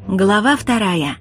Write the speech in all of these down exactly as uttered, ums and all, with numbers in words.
Глава вторая.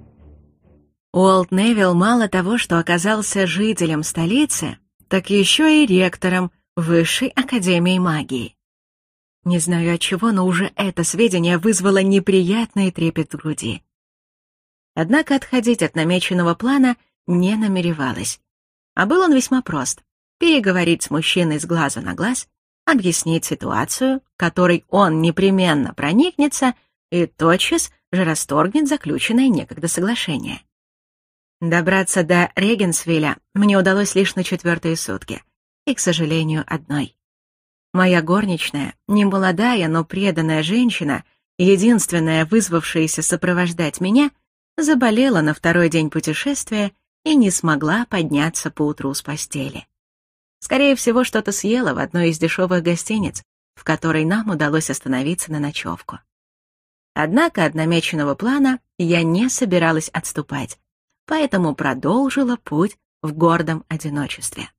Уолт Невилл мало того, что оказался жителем столицы, так еще и ректором Высшей Академии Магии. Не знаю отчего, но уже это сведение вызвало неприятный трепет в груди. Однако отходить от намеченного плана не намеревалась. А был он весьма прост — переговорить с мужчиной с глазу на глаз, объяснить ситуацию, которой он непременно проникнется и тотчас же расторгнет заключенное некогда соглашение. Добраться до Регенсвилля мне удалось лишь на четвертые сутки, и, к сожалению, одной. Моя горничная, немолодая, но преданная женщина, единственная вызвавшаяся сопровождать меня, заболела на второй день путешествия и не смогла подняться поутру с постели. Скорее всего, что-то съела в одной из дешевых гостиниц, в которой нам удалось остановиться на ночевку. Однако от намеченного плана я не собиралась отступать, поэтому продолжила путь в гордом одиночестве.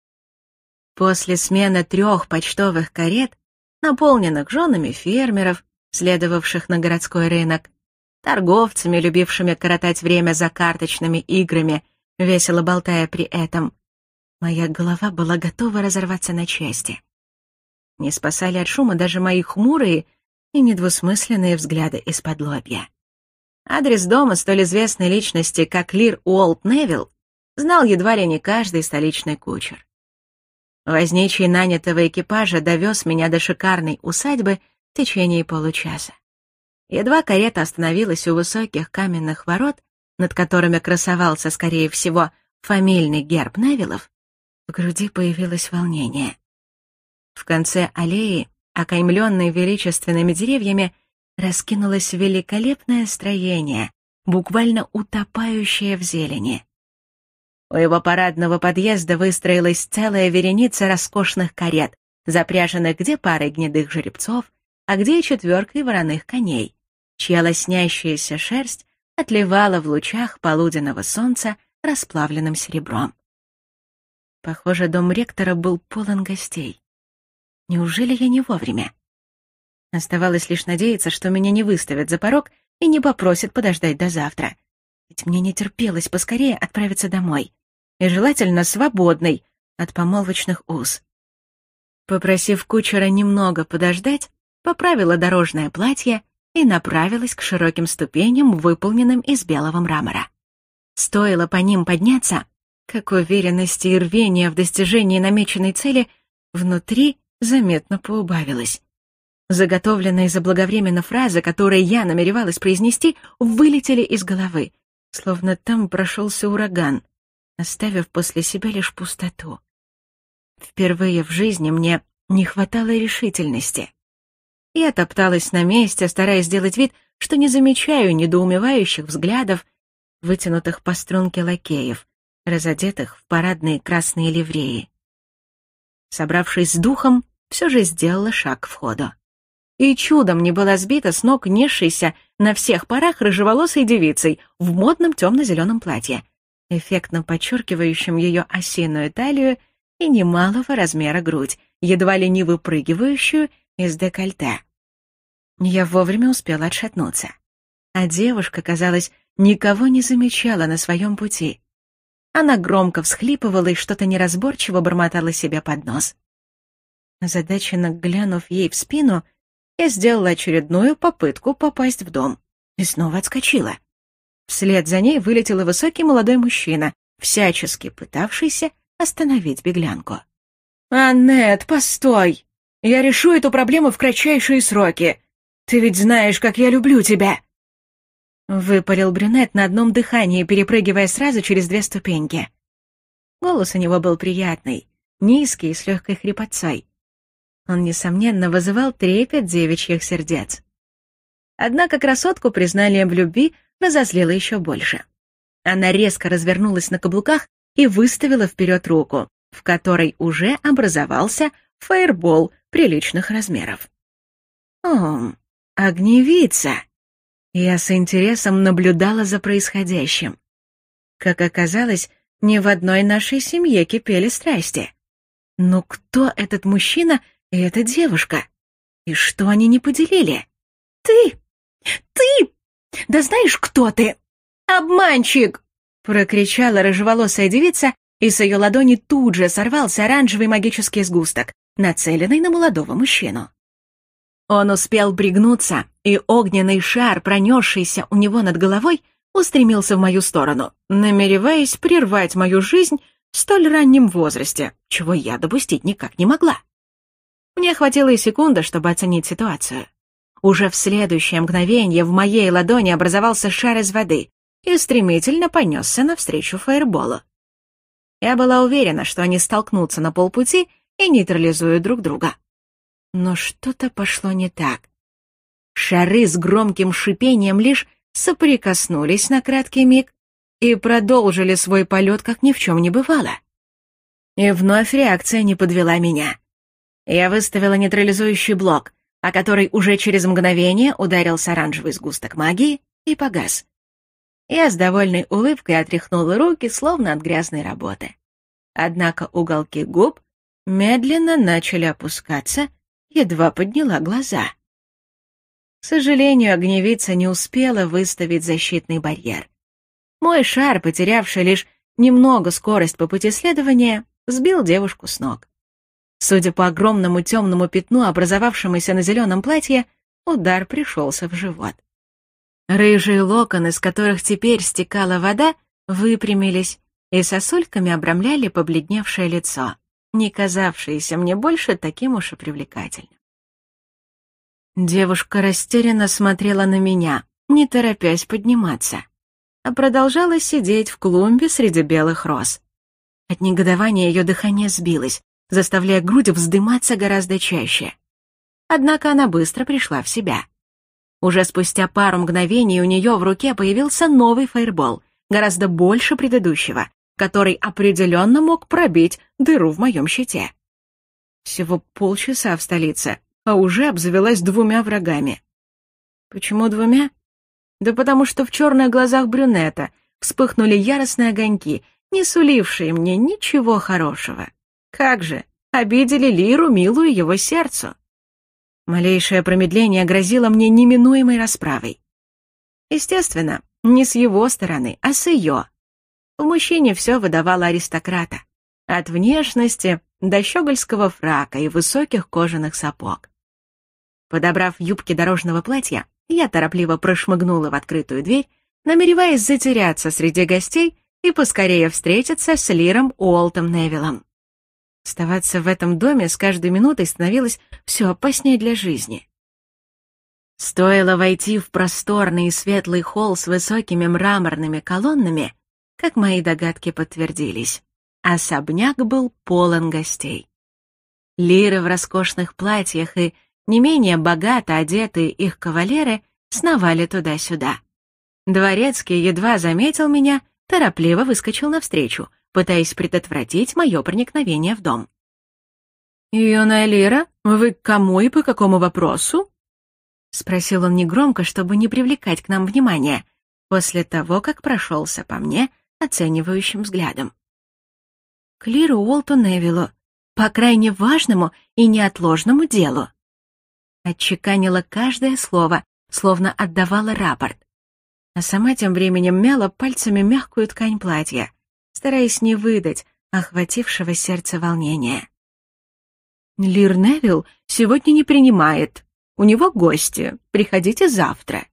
После смены трех почтовых карет, наполненных женами фермеров, следовавших на городской рынок, торговцами, любившими коротать время за карточными играми, весело болтая при этом, моя голова была готова разорваться на части. Не спасали от шума даже мои хмурые и недвусмысленные взгляды из-под лобья. Адрес дома столь известной личности, как Лир Уолт Невилл, знал едва ли не каждый столичный кучер. Возничий нанятого экипажа довез меня до шикарной усадьбы в течение получаса. Едва карета остановилась у высоких каменных ворот, над которыми красовался, скорее всего, фамильный герб Невиллов, в груди появилось волнение. В конце аллеи, окаймленной величественными деревьями, раскинулось великолепное строение, буквально утопающее в зелени. У его парадного подъезда выстроилась целая вереница роскошных карет, запряженных где парой гнедых жеребцов, а где и четверкой вороных коней, чья лоснящаяся шерсть отливала в лучах полуденного солнца расплавленным серебром. Похоже, дом ректора был полон гостей. Неужели я не вовремя? Оставалось лишь надеяться, что меня не выставят за порог и не попросят подождать до завтра. Ведь мне не терпелось поскорее отправиться домой. И желательно свободной от помолвочных уз. Попросив кучера немного подождать, поправила дорожное платье и направилась к широким ступеням, выполненным из белого мрамора. Стоило по ним подняться, как уверенности и рвения в достижении намеченной цели внутри заметно поубавилось. Заготовленные заблаговременно фразы, которые я намеревалась произнести, вылетели из головы, словно там прошелся ураган, оставив после себя лишь пустоту. Впервые в жизни мне не хватало решительности. Я топталась на месте, стараясь сделать вид, что не замечаю недоумевающих взглядов, вытянутых по струнке лакеев, разодетых в парадные красные ливреи. Собравшись с духом, все же сделала шаг к входу. И чудом не была сбита с ног несшейся на всех парах рыжеволосой девицей в модном темно-зеленом платье, эффектно подчеркивающем ее осиную талию и немалого размера грудь, едва ли не выпрыгивающую из декольте. Я вовремя успела отшатнуться, а девушка, казалось, никого не замечала на своем пути. Она громко всхлипывала и что-то неразборчиво бормотала себе под нос. Озадаченно глянув ей в спину, я сделала очередную попытку попасть в дом и снова отскочила. Вслед за ней вылетел высокий молодой мужчина, всячески пытавшийся остановить беглянку. «Аннет, постой! Я решу эту проблему в кратчайшие сроки. Ты ведь знаешь, как я люблю тебя!» Выпалил брюнет на одном дыхании, перепрыгивая сразу через две ступеньки. Голос у него был приятный, низкий и с легкой хрипотцой. Он, несомненно, вызывал трепет девичьих сердец. Однако красотку признанием в любви разозлило еще больше. Она резко развернулась на каблуках и выставила вперед руку, в которой уже образовался фаербол приличных размеров. «О, огневица!» Я с интересом наблюдала за происходящим. Как оказалось, ни в одной нашей семье кипели страсти. Но кто этот мужчина и эта девушка? И что они не поделили? «Ты! Ты! Да знаешь, кто ты? Обманщик!» — прокричала рыжеволосая девица, и с ее ладони тут же сорвался оранжевый магический сгусток, нацеленный на молодого мужчину. Он успел пригнуться, и огненный шар, пронесшийся у него над головой, устремился в мою сторону, намереваясь прервать мою жизнь в столь раннем возрасте, чего я допустить никак не могла. Мне хватило и секунды, чтобы оценить ситуацию. Уже в следующее мгновение в моей ладони образовался шар из воды и стремительно понесся навстречу фаерболу. Я была уверена, что они столкнутся на полпути и нейтрализуют друг друга. Но что-то пошло не так. Шары с громким шипением лишь соприкоснулись на краткий миг и продолжили свой полет, как ни в чем не бывало. И вновь реакция не подвела меня. Я выставила нейтрализующий блок, о который уже через мгновение ударился оранжевый сгусток магии и погас. Я с довольной улыбкой отряхнула руки, словно от грязной работы. Однако уголки губ медленно начали опускаться, едва подняла глаза. К сожалению, огневица не успела выставить защитный барьер. Мой шар, потерявший лишь немного скорость по пути следования, сбил девушку с ног. Судя по огромному темному пятну, образовавшемуся на зеленом платье, удар пришелся в живот. Рыжие локоны, с которых теперь стекала вода, выпрямились и сосульками обрамляли побледневшее лицо, не казавшееся мне больше таким уж и привлекательным. Девушка растерянно смотрела на меня, не торопясь подниматься, а продолжала сидеть в клумбе среди белых роз. От негодования ее дыхание сбилось, заставляя грудь вздыматься гораздо чаще. Однако она быстро пришла в себя. Уже спустя пару мгновений у нее в руке появился новый фаербол, гораздо больше предыдущего, который определенно мог пробить дыру в моем щите. Всего полчаса в столице, а уже обзавелась двумя врагами. Почему двумя? Да потому что в черных глазах брюнета вспыхнули яростные огоньки, не сулившие мне ничего хорошего. Как же, обидели Лиру, милую его сердцу. Малейшее промедление грозило мне неминуемой расправой. Естественно, не с его стороны, а с ее. В мужчине все выдавало аристократа. От внешности до щегольского фрака и высоких кожаных сапог. Подобрав юбки дорожного платья, я торопливо прошмыгнула в открытую дверь, намереваясь затеряться среди гостей и поскорее встретиться с Лиром Уолтом Невиллом. Оставаться в этом доме с каждой минутой становилось все опаснее для жизни. Стоило войти в просторный и светлый холл с высокими мраморными колоннами, как мои догадки подтвердились. Особняк был полон гостей. Лиры в роскошных платьях и не менее богато одетые их кавалеры сновали туда-сюда. Дворецкий едва заметил меня, торопливо выскочил навстречу, пытаясь предотвратить мое проникновение в дом. «Юная Лира, вы к кому и по какому вопросу?» — спросил он негромко, чтобы не привлекать к нам внимания, после того, как прошелся по мне оценивающим взглядом. «К Лиру Уолту Невиллу, по крайне важному и неотложному делу». Отчеканила каждое слово, словно отдавала рапорт, а сама тем временем мяла пальцами мягкую ткань платья, стараясь не выдать охватившего сердце волнения. «Лир Невилл сегодня не принимает. У него гости. Приходите завтра».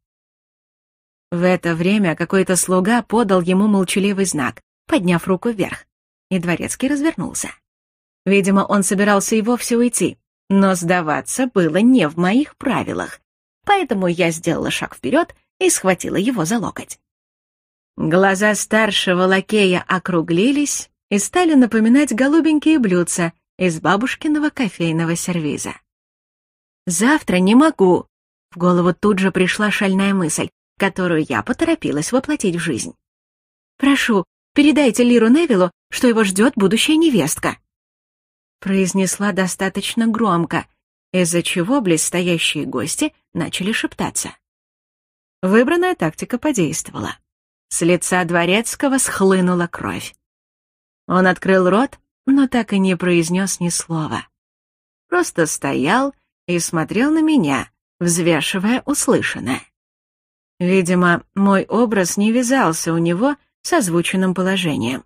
В это время какой-то слуга подал ему молчаливый знак, подняв руку вверх, и дворецкий развернулся. Видимо, он собирался и вовсе уйти, но сдаваться было не в моих правилах, поэтому я сделала шаг вперед и схватила его за локоть. Глаза старшего лакея округлились и стали напоминать голубенькие блюдца из бабушкиного кофейного сервиза. «Завтра не могу», — в голову тут же пришла шальная мысль, которую я поторопилась воплотить в жизнь. «Прошу, передайте Лиру Невиллу, что его ждет будущая невестка», — произнесла достаточно громко, из-за чего близстоящие гости начали шептаться. Выбранная тактика подействовала. С лица дворецкого схлынула кровь. Он открыл рот, но так и не произнес ни слова. Просто стоял и смотрел на меня, взвешивая услышанное. Видимо, мой образ не вязался у него с озвученным положением.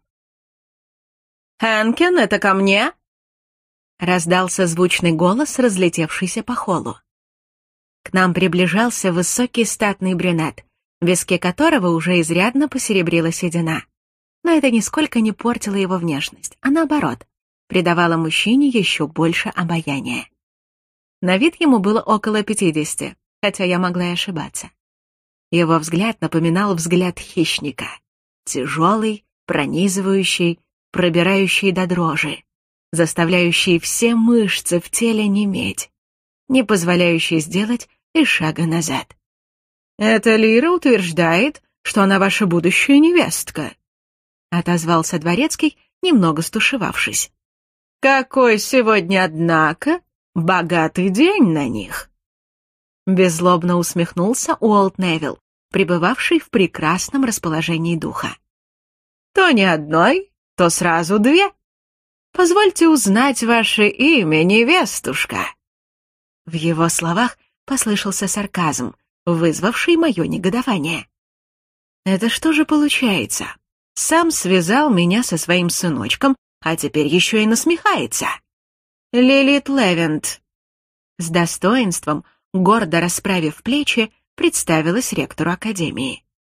«Хэнкин, это ко мне?» Раздался звучный голос, разлетевшийся по холлу. К нам приближался высокий статный брюнет, в виске которого уже изрядно посеребрила седина. Но это нисколько не портило его внешность, а наоборот, придавало мужчине еще больше обаяния. На вид ему было около пятидесяти, хотя я могла и ошибаться. Его взгляд напоминал взгляд хищника. Тяжелый, пронизывающий, пробирающий до дрожи, заставляющий все мышцы в теле неметь, не позволяющий сделать и шага назад. «Эта Лира утверждает, что она ваша будущая невестка», — отозвался дворецкий, немного стушевавшись. «Какой сегодня, однако, богатый день на них!» Беззлобно усмехнулся Уолт Невилл, пребывавший в прекрасном расположении духа. «То не одной, то сразу две. Позвольте узнать ваше имя, невестушка». В его словах послышался сарказм, вызвавший мое негодование. «Это что же получается? Сам связал меня со своим сыночком, а теперь еще и насмехается. Лилит Левент». С достоинством, гордо расправив плечи, представилась ректору академии.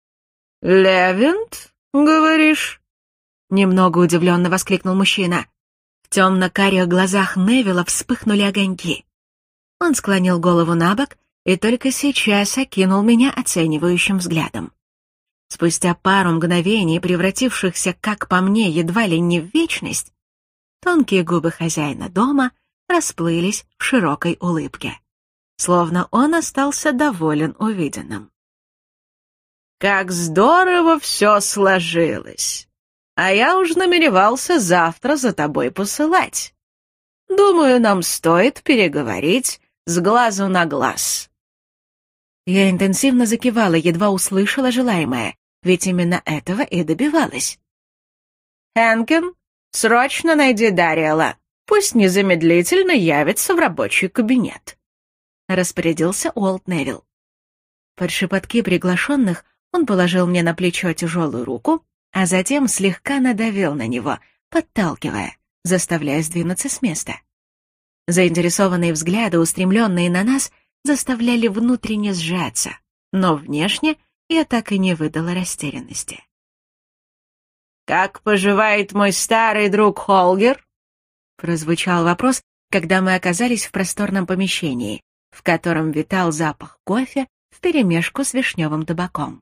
«Левент, говоришь?» Немного удивленно воскликнул мужчина. В темно-карих глазах Невилла вспыхнули огоньки. Он склонил голову на бок и только сейчас окинул меня оценивающим взглядом. Спустя пару мгновений, превратившихся, как по мне, едва ли не в вечность, тонкие губы хозяина дома расплылись в широкой улыбке, словно он остался доволен увиденным. «Как здорово все сложилось! А я уж намеревался завтра за тобой посылать. Думаю, нам стоит переговорить с глазу на глаз». Я интенсивно закивала, едва услышала желаемое, ведь именно этого и добивалась. «Хэнкин, срочно найди Дариэла, пусть незамедлительно явится в рабочий кабинет», — распорядился Уолт Невилл. Под шепотки приглашенных он положил мне на плечо тяжелую руку, а затем слегка надавил на него, подталкивая, заставляя сдвинуться с места. Заинтересованные взгляды, устремленные на нас, заставляли внутренне сжаться, но внешне я так и не выдала растерянности. «Как поживает мой старый друг Холгер?» — прозвучал вопрос, когда мы оказались в просторном помещении, в котором витал запах кофе вперемешку с вишневым табаком.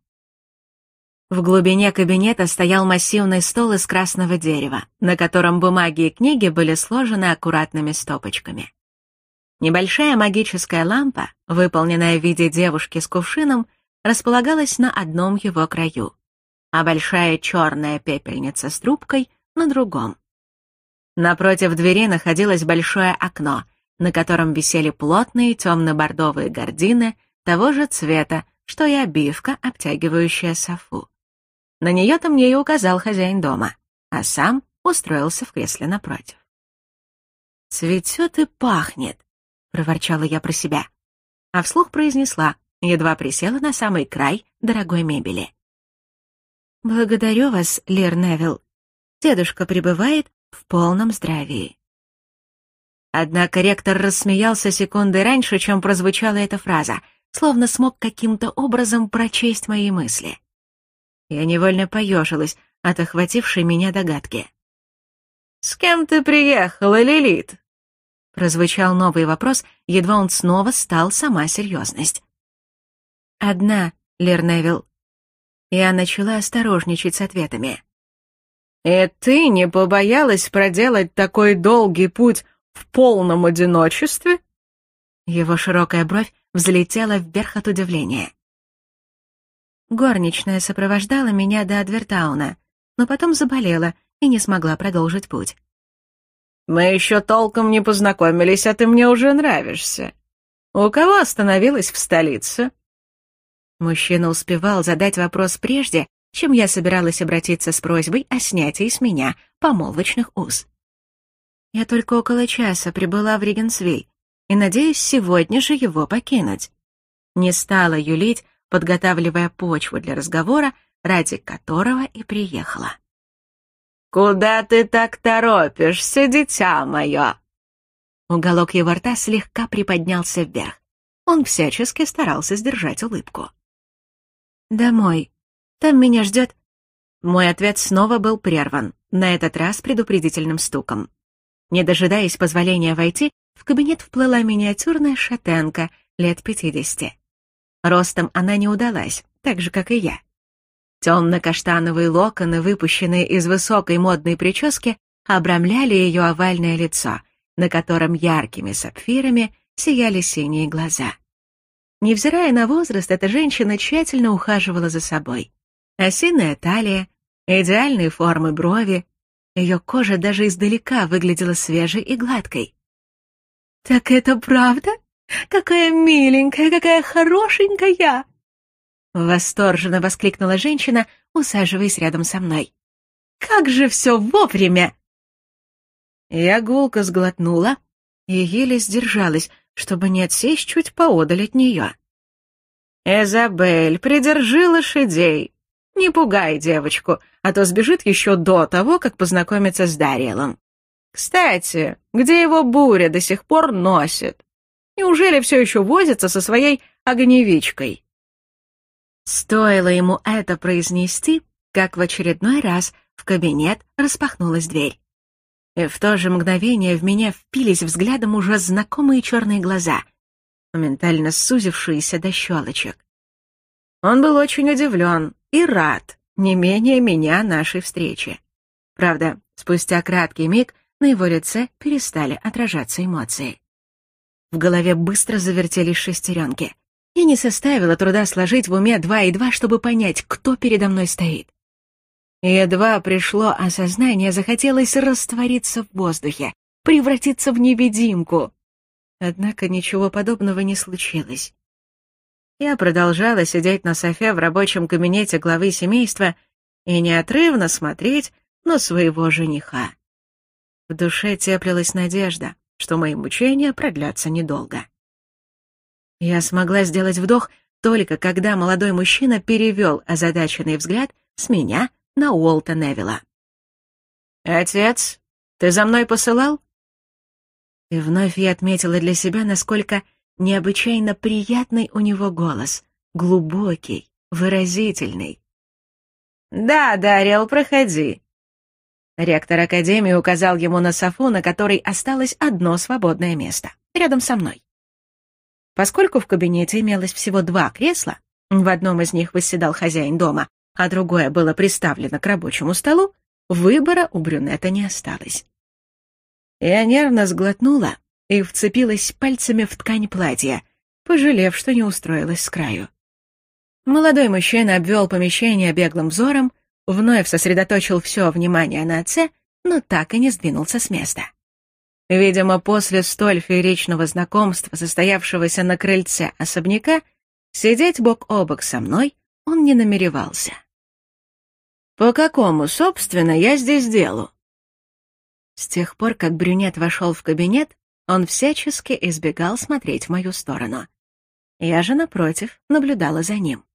В глубине кабинета стоял массивный стол из красного дерева, на котором бумаги и книги были сложены аккуратными стопочками. Небольшая магическая лампа, выполненная в виде девушки с кувшином, располагалась на одном его краю, а большая черная пепельница с трубкой — на другом. Напротив двери находилось большое окно, на котором висели плотные темно-бордовые гардины того же цвета, что и обивка, обтягивающая софу. На нее-то мне и указал хозяин дома, а сам устроился в кресле напротив. «Цветет и пахнет», — проворчала я про себя, а вслух произнесла, едва присела на самый край дорогой мебели. «Благодарю вас, Лир Невилл. Дедушка пребывает в полном здравии». Однако ректор рассмеялся секунды раньше, чем прозвучала эта фраза, словно смог каким-то образом прочесть мои мысли. Я невольно поежилась от охватившей меня догадки. «С кем ты приехала, Лилит?» Прозвучал новый вопрос, едва он снова стал сама серьезность. «Одна, Лир Невилл». Я начала осторожничать с ответами. «И ты не побоялась проделать такой долгий путь в полном одиночестве?» Его широкая бровь взлетела вверх от удивления. Горничная сопровождала меня до Адвертауна, но потом заболела и не смогла продолжить путь. «Мы еще толком не познакомились, а ты мне уже нравишься. У кого остановилась в столице?» Мужчина успевал задать вопрос прежде, чем я собиралась обратиться с просьбой о снятии с меня помолвочных уз. Я только около часа прибыла в Регенсвиль и надеюсь сегодня же его покинуть. Не стала юлить, подготавливая почву для разговора, ради которого и приехала. «Куда ты так торопишься, дитя мое?» Уголок его рта слегка приподнялся вверх. Он всячески старался сдержать улыбку. «Домой. Там меня ждет...» Мой ответ снова был прерван, на этот раз предупредительным стуком. Не дожидаясь позволения войти, в кабинет вплыла миниатюрная шатенка лет пятидесяти. Ростом она не удалась, так же, как и я. Темно-каштановые локоны, выпущенные из высокой модной прически, обрамляли ее овальное лицо, на котором яркими сапфирами сияли синие глаза. Невзирая на возраст, эта женщина тщательно ухаживала за собой. Осиная талия, идеальные формы брови, ее кожа даже издалека выглядела свежей и гладкой. «Так это правда? Какая миленькая, какая хорошенькая!» Восторженно воскликнула женщина, усаживаясь рядом со мной. «Как же все вовремя!» Я гулко сглотнула и еле сдержалась, чтобы не отсесть чуть поодаль от нее. «Изабель, придержи лошадей. Не пугай девочку, а то сбежит еще до того, как познакомиться с Дариэлом. Кстати, где его буря до сих пор носит? Неужели все еще возится со своей огневичкой?» Стоило ему это произнести, как в очередной раз в кабинет распахнулась дверь. И в то же мгновение в меня впились взглядом уже знакомые черные глаза, моментально сузившиеся до щелочек. Он был очень удивлен и рад, не менее меня, нашей встрече. Правда, спустя краткий миг на его лице перестали отражаться эмоции. В голове быстро завертелись шестеренки. И не составило труда сложить в уме два и два, чтобы понять, кто передо мной стоит. Едва пришло осознание, захотелось раствориться в воздухе, превратиться в невидимку. Однако ничего подобного не случилось. Я продолжала сидеть на софе в рабочем кабинете главы семейства и неотрывно смотреть на своего жениха. В душе теплилась надежда, что мои мучения продлятся недолго. Я смогла сделать вдох только когда молодой мужчина перевел озадаченный взгляд с меня на Уолта Невилла. «Отец, ты за мной посылал?» И вновь я отметила для себя, насколько необычайно приятный у него голос, глубокий, выразительный. «Да, Дариэл, проходи». Ректор академии указал ему на софу, на которой осталось одно свободное место, рядом со мной. Поскольку в кабинете имелось всего два кресла, в одном из них восседал хозяин дома, а другое было приставлено к рабочему столу, выбора у брюнета не осталось. Я нервно сглотнула и вцепилась пальцами в ткань платья, пожалев, что не устроилась с краю. Молодой мужчина обвел помещение беглым взором, вновь сосредоточил все внимание на отце, но так и не сдвинулся с места. Видимо, после столь фееричного знакомства, состоявшегося на крыльце особняка, сидеть бок о бок со мной он не намеревался. «По какому, собственно, я здесь делу?» С тех пор, как брюнет вошел в кабинет, он всячески избегал смотреть в мою сторону. Я же, напротив, наблюдала за ним.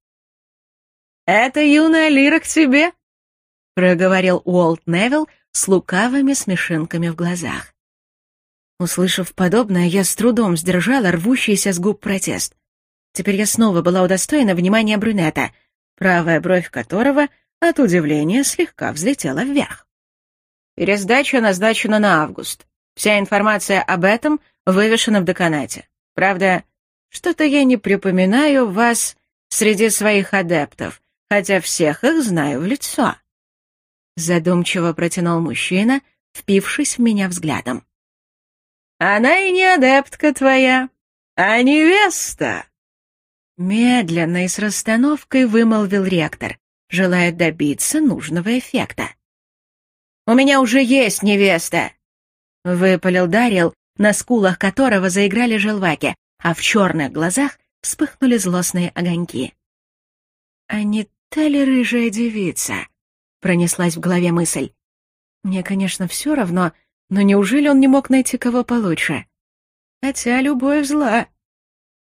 «Это юная Лира к тебе?» — проговорил Уолт Невилл с лукавыми смешинками в глазах. Услышав подобное, я с трудом сдержала рвущийся с губ протест. Теперь я снова была удостоена внимания брюнета, правая бровь которого от удивления слегка взлетела вверх. «Пересдача назначена на август. Вся информация об этом вывешена в деканате. Правда, что-то я не припоминаю вас среди своих адептов, хотя всех их знаю в лицо». Задумчиво протянул мужчина, впившись в меня взглядом. «Она и не адептка твоя, а невеста!» Медленно и с расстановкой вымолвил ректор, желая добиться нужного эффекта. «У меня уже есть невеста!» — выпалил Дариэл, на скулах которого заиграли желваки, а в черных глазах вспыхнули злостные огоньки. «А не та ли рыжая девица?» — пронеслась в голове мысль. «Мне, конечно, все равно, но неужели он не мог найти кого получше? Хотя любовь зла».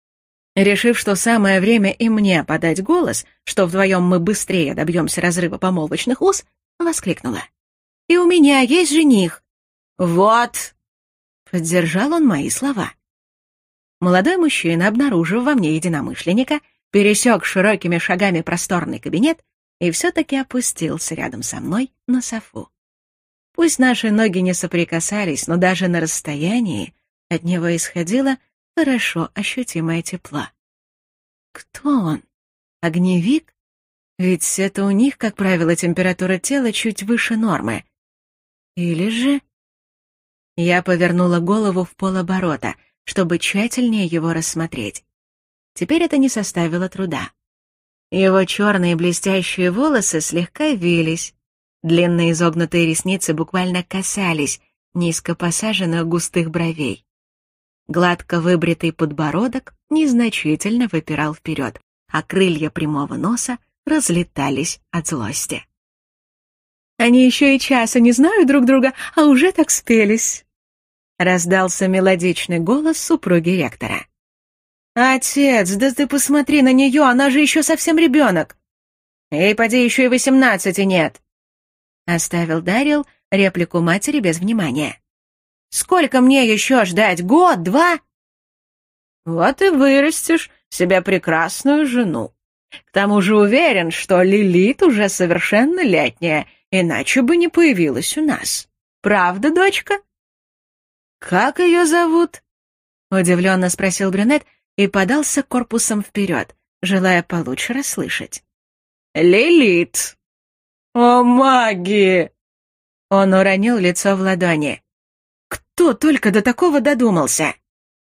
Решив, что самое время и мне подать голос, что вдвоем мы быстрее добьемся разрыва помолвочных уз, воскликнула. «И у меня есть жених!» «Вот!» — поддержал он мои слова. Молодой мужчина, обнаружив во мне единомышленника, пересек широкими шагами просторный кабинет и все-таки опустился рядом со мной на софу. Пусть наши ноги не соприкасались, но даже на расстоянии от него исходило хорошо ощутимое тепло. Кто он? Огневик? Ведь это у них, как правило, температура тела чуть выше нормы. Или же... Я повернула голову в полоборота, чтобы тщательнее его рассмотреть. Теперь это не составило труда. Его черные блестящие волосы слегка вились, длинные изогнутые ресницы буквально касались низко посаженных густых бровей. Гладко выбритый подбородок незначительно выпирал вперед, а крылья прямого носа разлетались от злости. «Они еще и часа не знают друг друга, а уже так спелись», — раздался мелодичный голос супруги ректора. «Отец, да ты посмотри на нее, она же еще совсем ребенок! Ей, поди, еще и восемнадцати нет!» Оставил Дарил реплику матери без внимания. «Сколько мне еще ждать? Год, два?» «Вот и вырастешь себе прекрасную жену. К тому же уверен, что Лилит уже совершеннолетняя, иначе бы не появилась у нас. Правда, дочка?» «Как ее зовут?» — удивленно спросил брюнет и подался корпусом вперед, желая получше расслышать. «Лилит!» «О, маги!» Он уронил лицо в ладони. «Кто только до такого додумался?»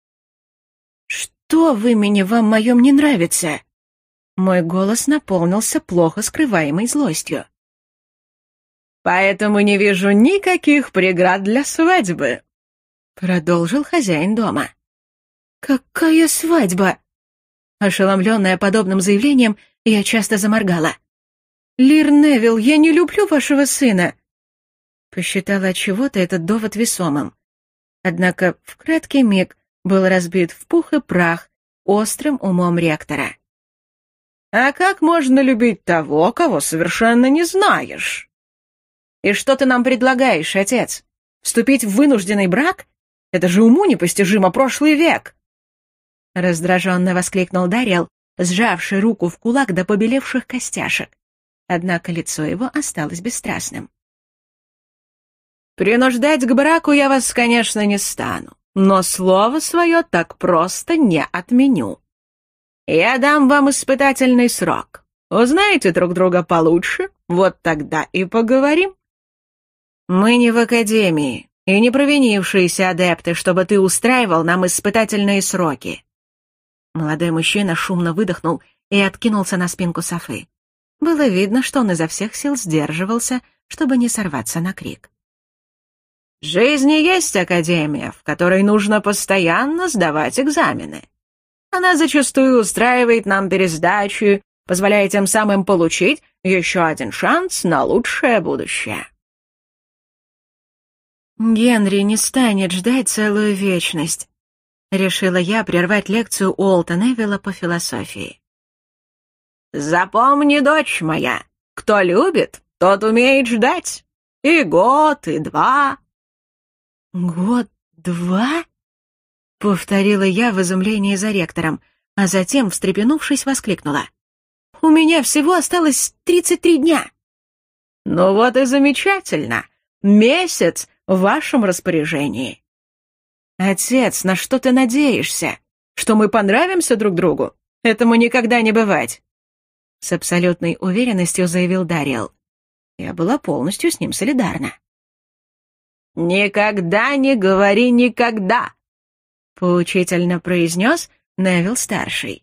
«Что в имени вам моем не нравится?» Мой голос наполнился плохо скрываемой злостью. «Поэтому не вижу никаких преград для свадьбы», — продолжил хозяин дома. «Какая свадьба?» Ошеломленная подобным заявлением, я часто заморгала. «Лир Невилл, я не люблю вашего сына!» Посчитала отчего-то этот довод весомым. Однако в краткий миг был разбит в пух и прах острым умом ректора. «А как можно любить того, кого совершенно не знаешь?» «И что ты нам предлагаешь, отец? Вступить в вынужденный брак? Это же уму непостижимо прошлый век!» Раздраженно воскликнул Дариэл, сжавший руку в кулак до побелевших костяшек. Однако лицо его осталось бесстрастным. «Принуждать к браку я вас, конечно, не стану, но слово свое так просто не отменю. Я дам вам испытательный срок. Узнаете друг друга получше, вот тогда и поговорим. Мы не в академии и не провинившиеся адепты, чтобы ты устраивал нам испытательные сроки». Молодой мужчина шумно выдохнул и откинулся на спинку софы. Было видно, что он изо всех сил сдерживался, чтобы не сорваться на крик. «В жизни есть академия, в которой нужно постоянно сдавать экзамены. Она зачастую устраивает нам пересдачу, позволяя тем самым получить еще один шанс на лучшее будущее». «Генри не станет ждать целую вечность», — решила я прервать лекцию Уолта Невилла по философии. «Запомни, дочь моя, кто любит, тот умеет ждать. И год, и два». «Год, два?» — повторила я в изумлении за ректором, а затем, встрепенувшись, воскликнула. «У меня всего осталось тридцать три дня». «Ну вот и замечательно. Месяц в вашем распоряжении». «Отец, на что ты надеешься? Что мы понравимся друг другу? Этому никогда не бывать», — с абсолютной уверенностью заявил Дариэл. Я была полностью с ним солидарна. «Никогда не говори никогда», — поучительно произнес Невилл-старший.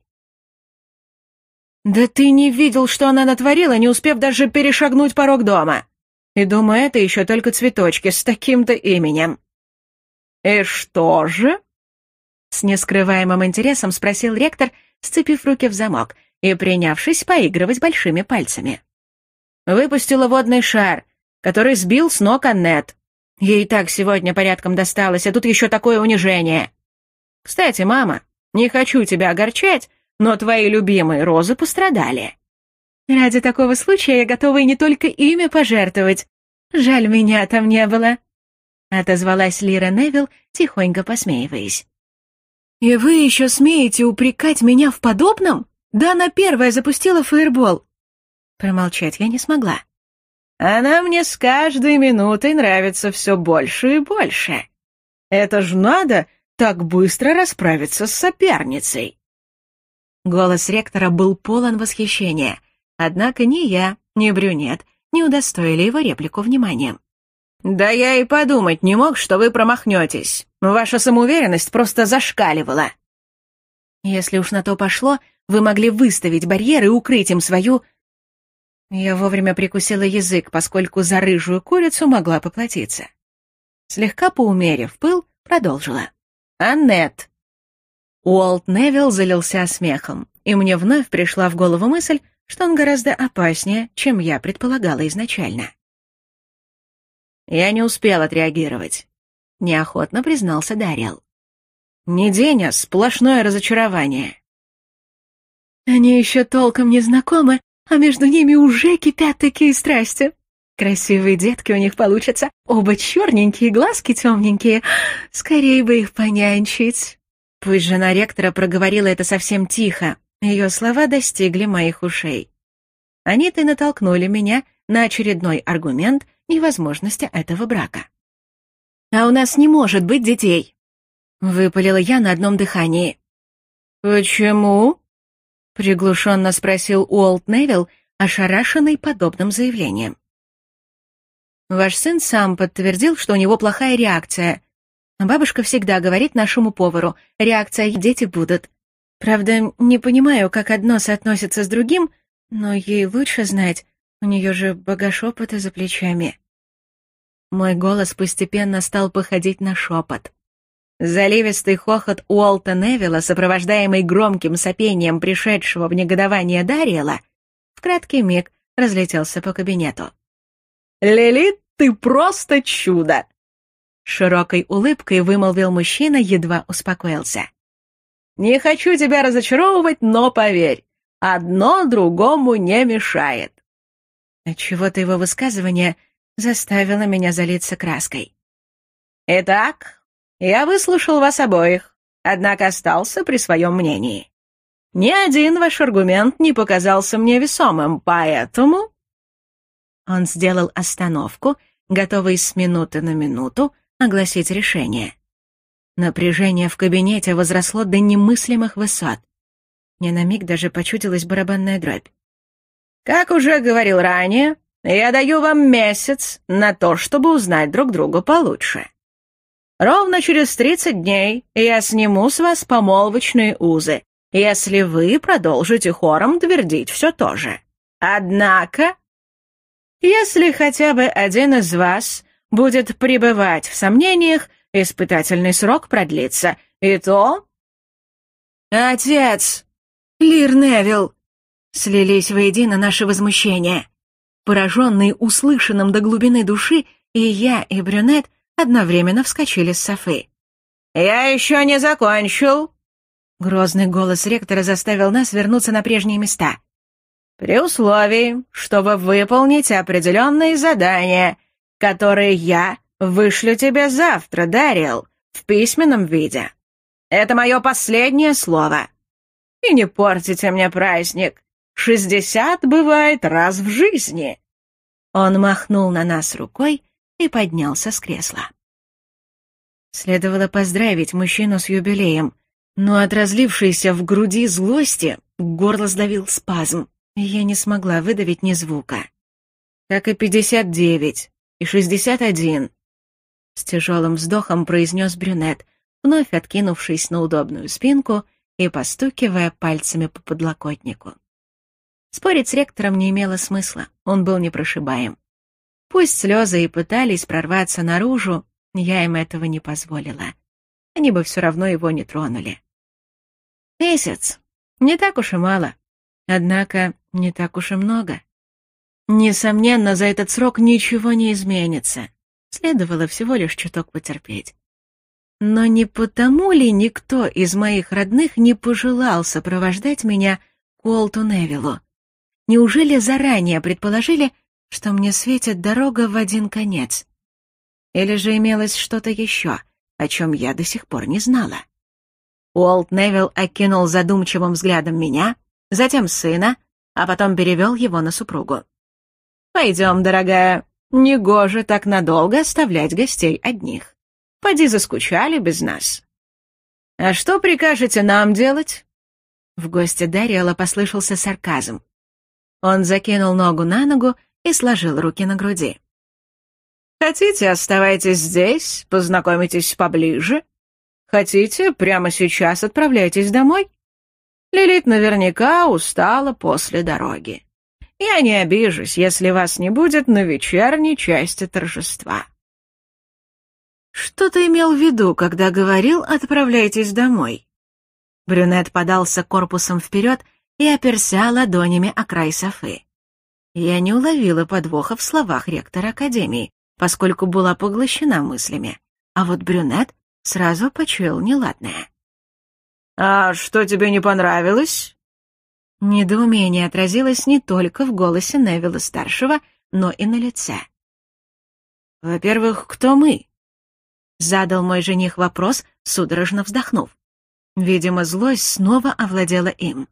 «Да ты не видел, что она натворила, не успев даже перешагнуть порог дома. И, думаю, это еще только цветочки с таким-то именем». «И что же?» — с нескрываемым интересом спросил ректор, сцепив руки в замок и принявшись поигрывать большими пальцами. «Выпустила водный шар, который сбил с ног Аннет. Ей и так сегодня порядком досталось, а тут еще такое унижение. Кстати, мама, не хочу тебя огорчать, но твои любимые розы пострадали». «Ради такого случая я готова и не только ими пожертвовать. Жаль, меня там не было», — отозвалась Лира Невилл, тихонько посмеиваясь. «И вы еще смеете упрекать меня в подобном? Да она первая запустила фаербол». Промолчать я не смогла. «Она мне с каждой минутой нравится все больше и больше. Это ж надо так быстро расправиться с соперницей». Голос ректора был полон восхищения, однако ни я, ни брюнет не удостоили его реплику вниманием. «Да я и подумать не мог, что вы промахнетесь. Ваша самоуверенность просто зашкаливала». «Если уж на то пошло, вы могли выставить барьер и укрыть им свою...» Я вовремя прикусила язык, поскольку за рыжую курицу могла поплатиться. Слегка поумерив пыл, продолжила. «Аннет». Уолт Невилл залился смехом, и мне вновь пришла в голову мысль, что он гораздо опаснее, чем я предполагала изначально. «Я не успел отреагировать», — неохотно признался Дариэл. «Не день, а сплошное разочарование». «Они еще толком не знакомы, а между ними уже кипят такие страсти. Красивые детки у них получатся, оба черненькие, глазки темненькие. Скорее бы их понянчить». Пусть жена ректора проговорила это совсем тихо, ее слова достигли моих ушей. Они-то и натолкнули меня на очередной аргумент невозможности этого брака. «А у нас не может быть детей», — выпалила я на одном дыхании. «Почему?» — приглушенно спросил Уолт Невилл, ошарашенный подобным заявлением. «Ваш сын сам подтвердил, что у него плохая реакция. Бабушка всегда говорит нашему повару, реакция дети будут. Правда, не понимаю, как одно соотносится с другим, но ей лучше знать, у нее же багаж опыта за плечами». Мой голос постепенно стал походить на шепот. Заливистый хохот Уолта Невилла, сопровождаемый громким сопением пришедшего в негодование Дариэла, в краткий миг разлетелся по кабинету. «Лилит, ты просто чудо!» Широкой улыбкой вымолвил мужчина, едва успокоился. «Не хочу тебя разочаровывать, но поверь, одно другому не мешает». Отчего-то его высказывание заставило меня залиться краской. «Итак, я выслушал вас обоих, однако остался при своем мнении. Ни один ваш аргумент не показался мне весомым, поэтому...» Он сделал остановку, готовый с минуты на минуту огласить решение. Напряжение в кабинете возросло до немыслимых высот. Мне на миг даже почудилась барабанная дробь. «Как уже говорил ранее, я даю вам месяц на то, чтобы узнать друг друга получше. Ровно через тридцать дней я сниму с вас помолвочные узы, если вы продолжите хором твердить все то же. Однако, если хотя бы один из вас будет пребывать в сомнениях, испытательный срок продлится, и то...» «Отец! Лир Невилл!» Слились воедино наши возмущения. Пораженные услышанным до глубины души, и я, и брюнет одновременно вскочили с софы. «Я еще не закончил!» Грозный голос ректора заставил нас вернуться на прежние места. «При условии, что вы выполните определенные задания, которые я вышлю тебе завтра, Дариэл, в письменном виде. Это мое последнее слово. И не портите мне праздник. Шестьдесят бывает раз в жизни». Он махнул на нас рукой и поднялся с кресла. Следовало поздравить мужчину с юбилеем, но от разлившейся в груди злости горло сдавил спазм, и я не смогла выдавить ни звука. «Как и пятьдесят девять, и шестьдесят один», — с тяжелым вздохом произнес брюнет, вновь откинувшись на удобную спинку и постукивая пальцами по подлокотнику. Спорить с ректором не имело смысла, он был непрошибаем. Пусть слезы и пытались прорваться наружу, я им этого не позволила. Они бы все равно его не тронули. Месяц. Не так уж и мало. Однако не так уж и много. Несомненно, за этот срок ничего не изменится. Следовало всего лишь чуток потерпеть. Но не потому ли никто из моих родных не пожелал сопровождать меня к Уолту Невиллу? Неужели заранее предположили, что мне светит дорога в один конец? Или же имелось что-то еще, о чем я до сих пор не знала? Уолт Невилл окинул задумчивым взглядом меня, затем сына, а потом перевел его на супругу. «Пойдем, дорогая, негоже так надолго оставлять гостей одних. Поди заскучали без нас». «А что прикажете нам делать?» В гости Дариэла послышался сарказм. Он закинул ногу на ногу и сложил руки на груди. «Хотите, оставайтесь здесь, познакомитесь поближе? Хотите, прямо сейчас отправляйтесь домой? Лилит наверняка устала после дороги. Я не обижусь, если вас не будет на вечерней части торжества». «Что ты имел в виду, когда говорил «отправляйтесь домой»?» Брюнет подался корпусом вперед и оперся ладонями о край софы. Я не уловила подвоха в словах ректора Академии, поскольку была поглощена мыслями, а вот брюнет сразу почуял неладное. «А что тебе не понравилось?» Недоумение отразилось не только в голосе Невилла-старшего, но и на лице. «Во-первых, кто мы?» — задал мой жених вопрос, судорожно вздохнув. Видимо, злость снова овладела им.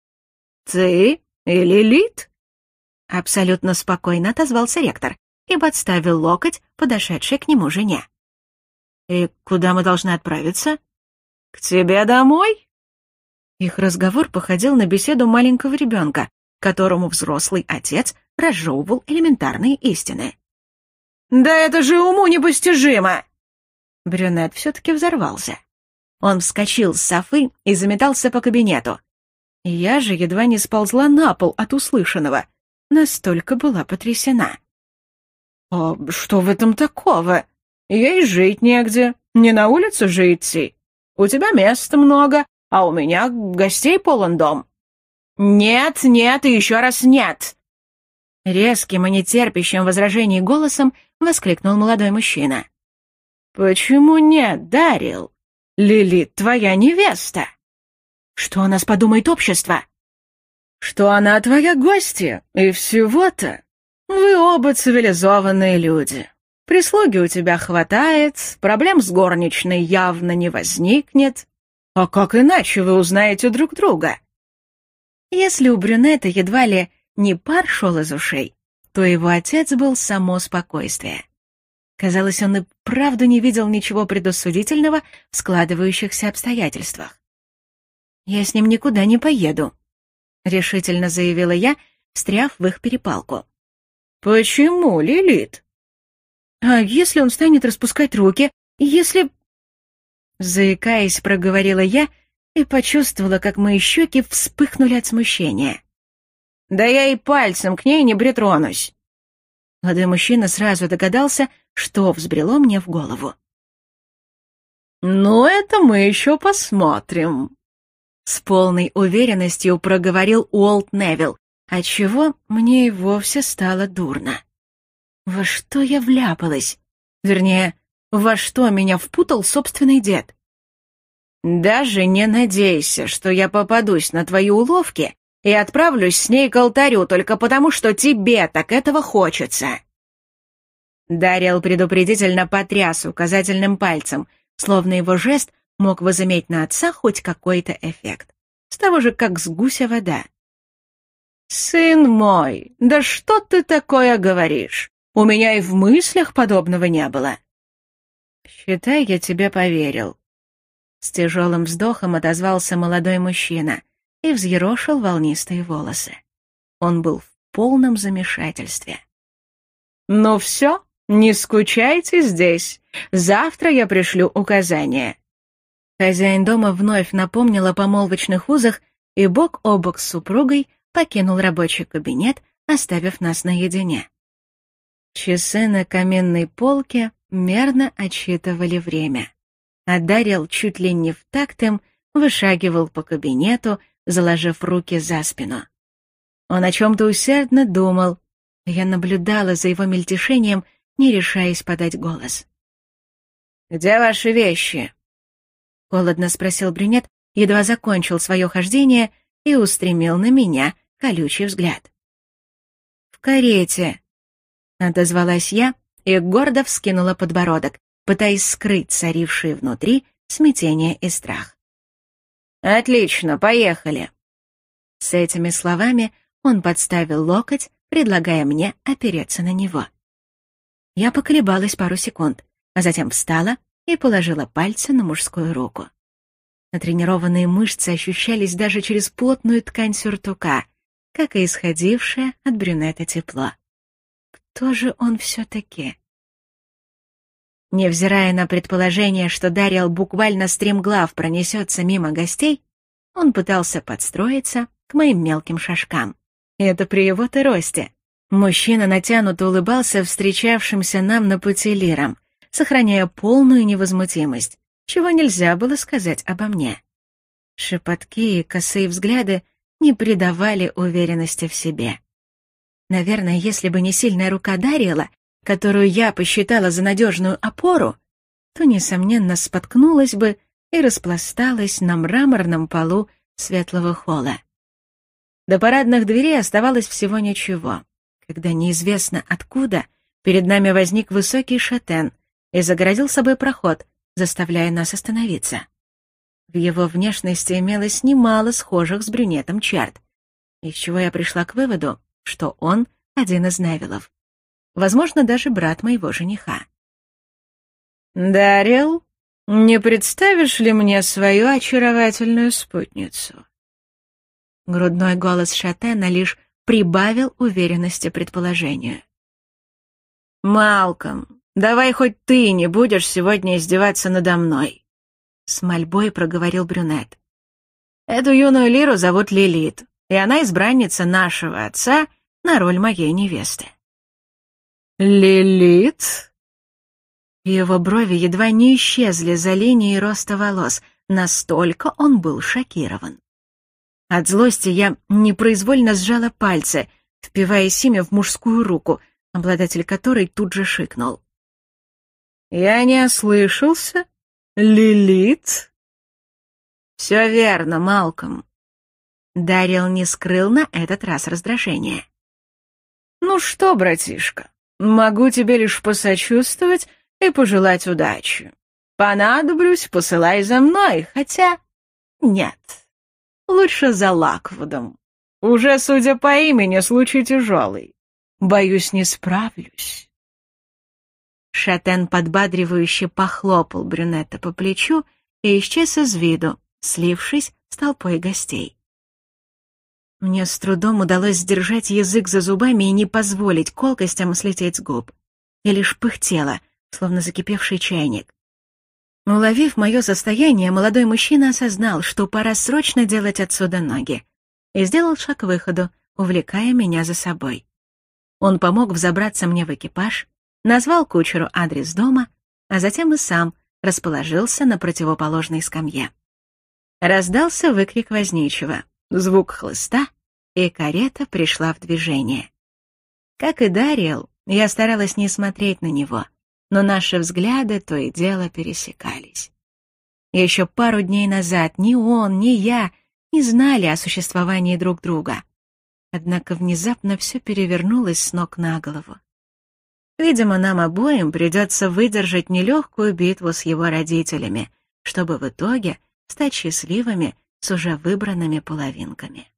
«Ты и Лилит?» — абсолютно спокойно отозвался ректор и подставил локоть подошедшей к нему жене. «И куда мы должны отправиться?» «К тебе домой?» Их разговор походил на беседу маленького ребенка, которому взрослый отец разжевывал элементарные истины. «Да это же уму непостижимо!» Брюнет все-таки взорвался. Он вскочил с софы и заметался по кабинету. Я же едва не сползла на пол от услышанного, настолько была потрясена. «А что в этом такого? Ей жить негде, не на улицу же идти. У тебя места много, а у меня гостей полон дом». «Нет, нет и еще раз нет!» Резким и нетерпящим возражений голосом воскликнул молодой мужчина. «Почему нет, Дарил? Лилит твоя невеста. Что о нас подумает общество? Что она твоя гостья, и всего-то. Вы оба цивилизованные люди. Прислуги у тебя хватает, проблем с горничной явно не возникнет. А как иначе вы узнаете друг друга?» Если у брюнета едва ли не пар шел из ушей, то его отец был само спокойствие. Казалось, он и правда не видел ничего предосудительного в складывающихся обстоятельствах. «Я с ним никуда не поеду», — решительно заявила я, встряв в их перепалку. «Почему, Лилит?» «А если он станет распускать руки? Если...» Заикаясь, проговорила я и почувствовала, как мои щеки вспыхнули от смущения. «Да я и пальцем к ней не притронусь». Молодой мужчина сразу догадался, что взбрело мне в голову. «Ну, это мы еще посмотрим», — с полной уверенностью проговорил Уолт Невилл, отчего мне и вовсе стало дурно. Во что я вляпалась? Вернее, во что меня впутал собственный дед? «Даже не надейся, что я попадусь на твои уловки и отправлюсь с ней к алтарю только потому, что тебе так этого хочется». Дариэл предупредительно потряс указательным пальцем, словно его жест мог возыметь на отца хоть какой-то эффект. С того же, как с гуся вода. «Сын мой, да что ты такое говоришь? У меня и в мыслях подобного не было». «Считай, я тебе поверил». С тяжелым вздохом отозвался молодой мужчина и взъерошил волнистые волосы. Он был в полном замешательстве. «Ну все, не скучайте здесь. Завтра я пришлю указания». Хозяин дома вновь напомнил о помолвочных узах и бок о бок с супругой покинул рабочий кабинет, оставив нас наедине. Часы на каменной полке мерно отсчитывали время, а Дариэл чуть ли не в такт им вышагивал по кабинету, заложив руки за спину. Он о чем-то усердно думал, я наблюдала за его мельтешением, не решаясь подать голос. «Где ваши вещи?» — холодно спросил брюнет, едва закончил свое хождение и устремил на меня колючий взгляд. «В карете», — отозвалась я и гордо вскинула подбородок, пытаясь скрыть царившие внутри смятение и страх. «Отлично, поехали!» С этими словами он подставил локоть, предлагая мне опереться на него. Я поколебалась пару секунд, а затем встала и положила пальцы на мужскую руку. Натренированные мышцы ощущались даже через плотную ткань сюртука, как и исходившее от брюнета тепло. Кто же он все-таки? Невзирая на предположение, что Дариэл буквально стремглав пронесется мимо гостей, он пытался подстроиться к моим мелким шажкам. И это при его-то росте. Мужчина натянуто улыбался встречавшимся нам на пути лирам, сохраняя полную невозмутимость, чего нельзя было сказать обо мне. Шепотки и косые взгляды не придавали уверенности в себе. Наверное, если бы не сильная рука Дариэла, которую я посчитала за надежную опору, то, несомненно, споткнулась бы и распласталась на мраморном полу светлого холла. До парадных дверей оставалось всего ничего, когда неизвестно откуда перед нами возник высокий шатен и загородил собой проход, заставляя нас остановиться. В его внешности имелось немало схожих с брюнетом черт, из чего я пришла к выводу, что он один из Невиллов. Возможно, даже брат моего жениха. «Дариэл, не представишь ли мне свою очаровательную спутницу?» Грудной голос шатена лишь прибавил уверенности предположению. «Малком, давай хоть ты не будешь сегодня издеваться надо мной», — с мольбой проговорил брюнет. «Эту юную лиру зовут Лилит, и она избранница нашего отца на роль моей невесты». «Лилит?» Его брови едва не исчезли за линией роста волос, настолько он был шокирован. От злости я непроизвольно сжала пальцы, впиваясь ими в мужскую руку, обладатель которой тут же шикнул. «Я не ослышался? Лилит?» «Все верно, Малком». Дариэл не скрыл на этот раз раздражение. «Ну что, братишка, могу тебе лишь посочувствовать и пожелать удачи. Понадоблюсь, посылай за мной, хотя... Нет, лучше за Лаквудом. Уже, судя по имени, случай тяжелый. Боюсь, не справлюсь». Шатен подбадривающе похлопал брюнета по плечу и исчез из виду, слившись с толпой гостей. Мне с трудом удалось сдержать язык за зубами и не позволить колкостям слететь с губ. Я лишь пыхтела, словно закипевший чайник. Уловив мое состояние, молодой мужчина осознал, что пора срочно делать отсюда ноги, и сделал шаг к выходу, увлекая меня за собой. Он помог взобраться мне в экипаж, назвал кучеру адрес дома, а затем и сам расположился на противоположной скамье. Раздался выкрик возничего, звук хлыста, и карета пришла в движение. Как и Дариэл, я старалась не смотреть на него, но наши взгляды то и дело пересекались. Еще пару дней назад ни он, ни я не знали о существовании друг друга. Однако внезапно все перевернулось с ног на голову. Видимо, нам обоим придется выдержать нелегкую битву с его родителями, чтобы в итоге стать счастливыми с уже выбранными половинками.